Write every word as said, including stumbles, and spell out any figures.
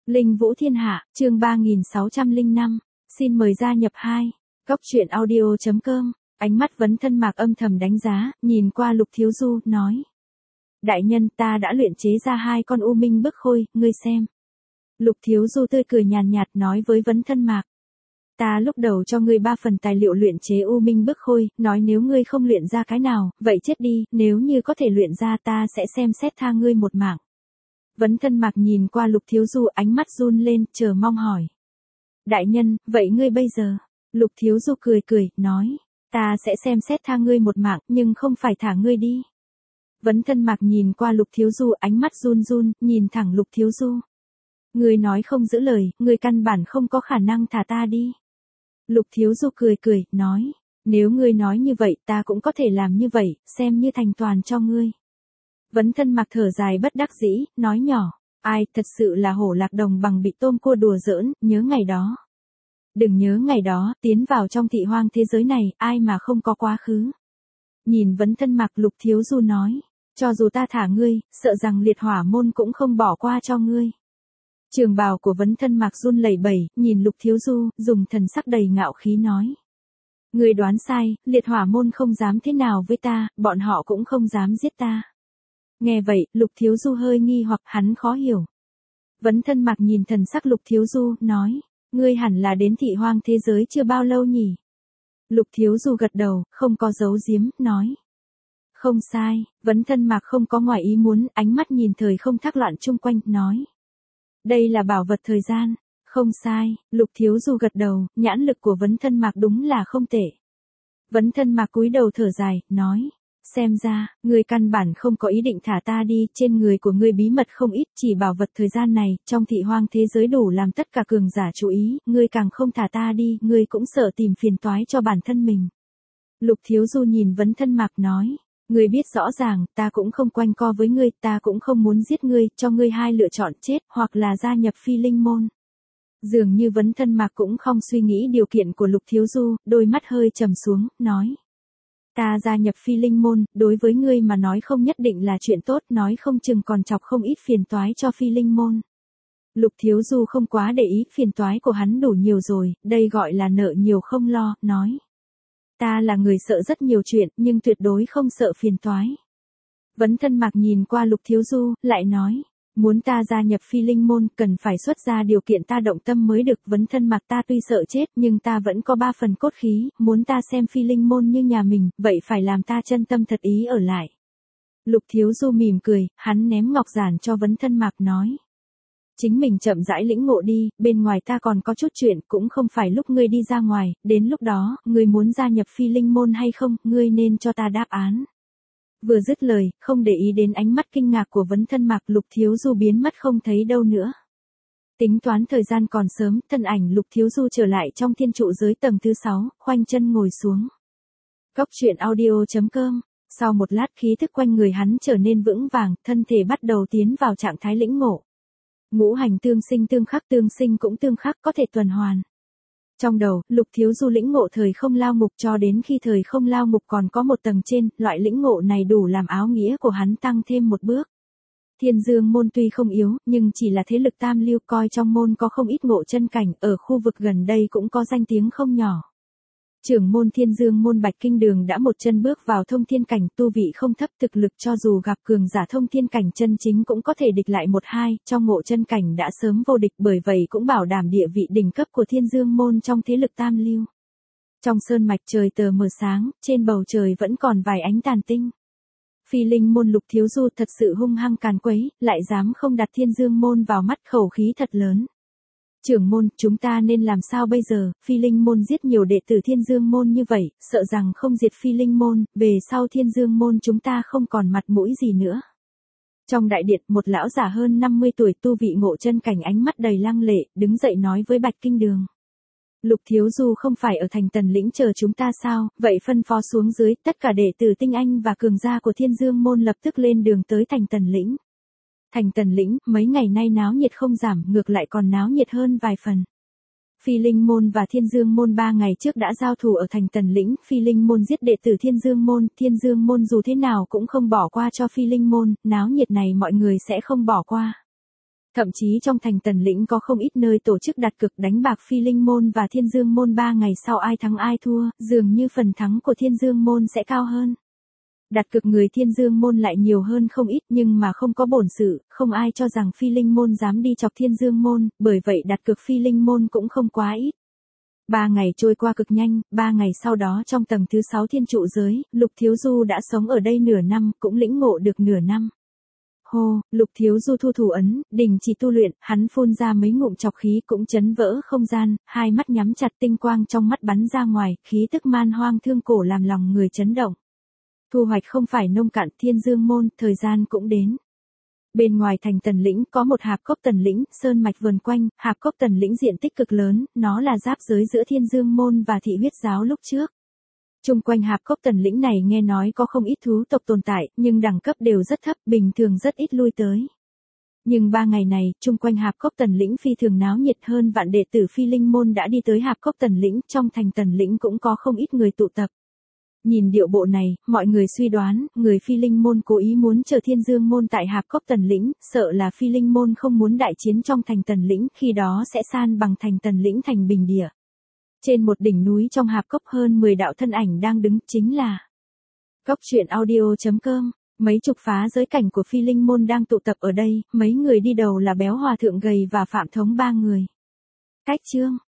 Linh Vũ Thiên Hạ, chương ba nghìn sáu trăm lẻ năm, xin mời gia nhập hai. Góc truyện audio.com, ánh mắt Vấn Thân Mạc âm thầm đánh giá, nhìn qua Lục Thiếu Du, nói. Đại nhân, ta đã luyện chế ra hai con U Minh bức khôi, ngươi xem. Lục Thiếu Du tươi cười nhàn nhạt nói với Vấn Thân Mạc. Ta lúc đầu cho ngươi ba phần tài liệu luyện chế U Minh bức khôi, nói nếu ngươi không luyện ra cái nào, vậy chết đi, nếu như có thể luyện ra ta sẽ xem xét tha ngươi một mạng. Vấn Thân Mạc nhìn qua Lục Thiếu Du, ánh mắt run lên, chờ mong hỏi. Đại nhân, vậy ngươi bây giờ? Lục Thiếu Du cười cười, nói. Ta sẽ xem xét tha ngươi một mạng, nhưng không phải thả ngươi đi. Vấn Thân Mạc nhìn qua Lục Thiếu Du, ánh mắt run run, nhìn thẳng Lục Thiếu Du. Ngươi nói không giữ lời, ngươi căn bản không có khả năng thả ta đi. Lục Thiếu Du cười cười, nói. Nếu ngươi nói như vậy, ta cũng có thể làm như vậy, xem như thành toàn cho ngươi. Vấn Thân Mạc thở dài bất đắc dĩ, nói nhỏ. Ai, thật sự là hổ lạc đồng bằng bị tôm cua đùa giỡn, nhớ ngày đó. Đừng nhớ ngày đó, tiến vào trong thị hoang thế giới này, ai mà không có quá khứ. Nhìn Vấn Thân Mạc, Lục Thiếu Du nói. Cho dù ta thả ngươi, sợ rằng liệt hỏa môn cũng không bỏ qua cho ngươi. Trường bào của Vấn Thân Mạc run lẩy bẩy, nhìn Lục Thiếu Du, dùng thần sắc đầy ngạo khí nói. Ngươi đoán sai, liệt hỏa môn không dám thế nào với ta, bọn họ cũng không dám giết ta. Nghe vậy, Lục Thiếu Du hơi nghi hoặc hắn khó hiểu. Vấn Thân Mạc nhìn thần sắc Lục Thiếu Du, nói. Ngươi hẳn là đến thị hoang thế giới chưa bao lâu nhỉ? Lục Thiếu Du gật đầu, không có giấu giếm, nói. Không sai, Vấn Thân Mạc không có ngoài ý muốn, ánh mắt nhìn thời không thác loạn chung quanh, nói. Đây là bảo vật thời gian. Không sai, Lục Thiếu Du gật đầu, nhãn lực của Vấn Thân Mạc đúng là không tệ. Vấn Thân Mạc cúi đầu thở dài, nói. Xem ra, ngươi căn bản không có ý định thả ta đi, trên người của ngươi bí mật không ít, chỉ bảo vật thời gian này, trong thị hoang thế giới đủ làm tất cả cường giả chú ý, ngươi càng không thả ta đi, ngươi cũng sợ tìm phiền toái cho bản thân mình. Lục Thiếu Du nhìn Vấn Thân Mạc nói. Ngươi biết rõ ràng, ta cũng không quanh co với ngươi, ta cũng không muốn giết ngươi, cho ngươi hai lựa chọn chết, hoặc là gia nhập Phi Linh môn. Dường như Vấn Thân Mạc cũng không suy nghĩ điều kiện của Lục Thiếu Du, đôi mắt hơi trầm xuống, nói. Ta gia nhập Phi Linh môn, đối với ngươi mà nói không nhất định là chuyện tốt, nói không chừng còn chọc không ít phiền toái cho Phi Linh môn. Lục Thiếu Du không quá để ý, phiền toái của hắn đủ nhiều rồi, đây gọi là nợ nhiều không lo, nói. Ta là người sợ rất nhiều chuyện, nhưng tuyệt đối không sợ phiền toái. Vấn Thân Mạc nhìn qua Lục Thiếu Du, lại nói. Muốn ta gia nhập Phi Linh môn, cần phải xuất ra điều kiện ta động tâm mới được. Vấn Thân Mạc ta tuy sợ chết, nhưng ta vẫn có ba phần cốt khí, muốn ta xem Phi Linh môn như nhà mình, vậy phải làm ta chân tâm thật ý ở lại. Lục Thiếu Du mỉm cười, hắn ném ngọc giản cho Vấn Thân Mạc nói. Chính mình chậm rãi lĩnh ngộ đi, bên ngoài ta còn có chút chuyện, cũng không phải lúc ngươi đi ra ngoài, đến lúc đó, ngươi muốn gia nhập Phi Linh môn hay không, ngươi nên cho ta đáp án. Vừa dứt lời, không để ý đến ánh mắt kinh ngạc của Vấn Thân Mạc, Lục Thiếu Du biến mất không thấy đâu nữa. Tính toán thời gian còn sớm, thân ảnh Lục Thiếu Du trở lại trong thiên trụ giới tầng thứ sáu, khoanh chân ngồi xuống. Góc truyện audio.com, sau một lát khí thức quanh người hắn trở nên vững vàng, thân thể bắt đầu tiến vào trạng thái lĩnh ngộ. Ngũ hành tương sinh tương khắc, tương sinh cũng tương khắc, có thể tuần hoàn. Trong đầu, Lục Thiếu Du lĩnh ngộ thời không lao ngục cho đến khi thời không lao ngục còn có một tầng trên, loại lĩnh ngộ này đủ làm áo nghĩa của hắn tăng thêm một bước. Thiên Dương môn tuy không yếu, nhưng chỉ là thế lực tam lưu, coi trong môn có không ít ngộ chân cảnh, ở khu vực gần đây cũng có danh tiếng không nhỏ. Trưởng môn Thiên Dương môn Bạch Kinh Đường đã một chân bước vào thông thiên cảnh, tu vị không thấp, thực lực cho dù gặp cường giả thông thiên cảnh chân chính cũng có thể địch lại một hai, trong ngộ chân cảnh đã sớm vô địch, bởi vậy cũng bảo đảm địa vị đỉnh cấp của Thiên Dương môn trong thế lực tam lưu. Trong sơn mạch trời tờ mờ sáng, trên bầu trời vẫn còn vài ánh tàn tinh. Phi Linh môn Lục Thiếu Du thật sự hung hăng càn quấy, lại dám không đặt Thiên Dương môn vào mắt, khẩu khí thật lớn. Trưởng môn, chúng ta nên làm sao bây giờ, Phi Linh môn giết nhiều đệ tử Thiên Dương môn như vậy, sợ rằng không diệt Phi Linh môn, về sau Thiên Dương môn chúng ta không còn mặt mũi gì nữa. Trong đại điện, một lão già hơn năm mươi tuổi tu vị ngộ chân cảnh ánh mắt đầy lăng lệ, đứng dậy nói với Bạch Kinh Đường. Lục Thiếu Du không phải ở thành Tần Lĩnh chờ chúng ta sao, vậy phân phó xuống dưới, tất cả đệ tử tinh anh và cường gia của Thiên Dương môn lập tức lên đường tới thành Tần Lĩnh. Thành Tần Lĩnh, mấy ngày nay náo nhiệt không giảm, ngược lại còn náo nhiệt hơn vài phần. Phi Linh môn và Thiên Dương môn ba ngày trước đã giao thủ ở thành Tần Lĩnh, Phi Linh môn giết đệ tử Thiên Dương môn, Thiên Dương môn dù thế nào cũng không bỏ qua cho Phi Linh môn, náo nhiệt này mọi người sẽ không bỏ qua. Thậm chí trong thành Tần Lĩnh có không ít nơi tổ chức đặt cược đánh bạc Phi Linh Môn và Thiên Dương Môn ba ngày sau ai thắng ai thua, dường như phần thắng của Thiên Dương Môn sẽ cao hơn. Đặt cược người Thiên Dương Môn lại nhiều hơn không ít nhưng mà không có bổn sự, không ai cho rằng Phi Linh Môn dám đi chọc Thiên Dương Môn, bởi vậy đặt cược Phi Linh Môn cũng không quá ít. Ba ngày trôi qua cực nhanh, ba ngày sau đó trong tầng thứ sáu thiên trụ giới, Lục Thiếu Du đã sống ở đây nửa năm, cũng lĩnh ngộ được nửa năm. Hô, Lục Thiếu Du thu thủ ấn, đình chỉ tu luyện, hắn phun ra mấy ngụm chọc khí cũng chấn vỡ không gian, hai mắt nhắm chặt tinh quang trong mắt bắn ra ngoài, khí tức man hoang thương cổ làm lòng người chấn động. Thu hoạch không phải nông cạn Thiên Dương Môn, thời gian cũng đến. Bên ngoài thành Tần Lĩnh có một hạp cốc Tần Lĩnh, sơn mạch vần quanh, hạp cốc Tần Lĩnh diện tích cực lớn, nó là giáp giới giữa Thiên Dương Môn và Thị Huyết Giáo lúc trước. Trung quanh hạp cốc Tần Lĩnh này nghe nói có không ít thú tộc tồn tại, nhưng đẳng cấp đều rất thấp, bình thường rất ít lui tới. Nhưng ba ngày này, chung quanh hạp cốc Tần Lĩnh phi thường náo nhiệt, hơn vạn đệ tử Phi Linh Môn đã đi tới hạp cốc Tần Lĩnh, trong thành Tần Lĩnh cũng có không ít người tụ tập. Nhìn điệu bộ này, mọi người suy đoán, người Phi Linh Môn cố ý muốn chờ Thiên Dương Môn tại hạp cốc Tần Lĩnh, sợ là Phi Linh Môn không muốn đại chiến trong thành Tần Lĩnh, khi đó sẽ san bằng thành Tần Lĩnh thành bình địa. Trên một đỉnh núi trong hạp cốc hơn mười đạo thân ảnh đang đứng, chính là Cốc truyện audio chấm com. Mấy chục phá giới cảnh của Phi Linh Môn đang tụ tập ở đây, mấy người đi đầu là Béo Hòa Thượng gầy và Phạm Thống ba người. Cách chương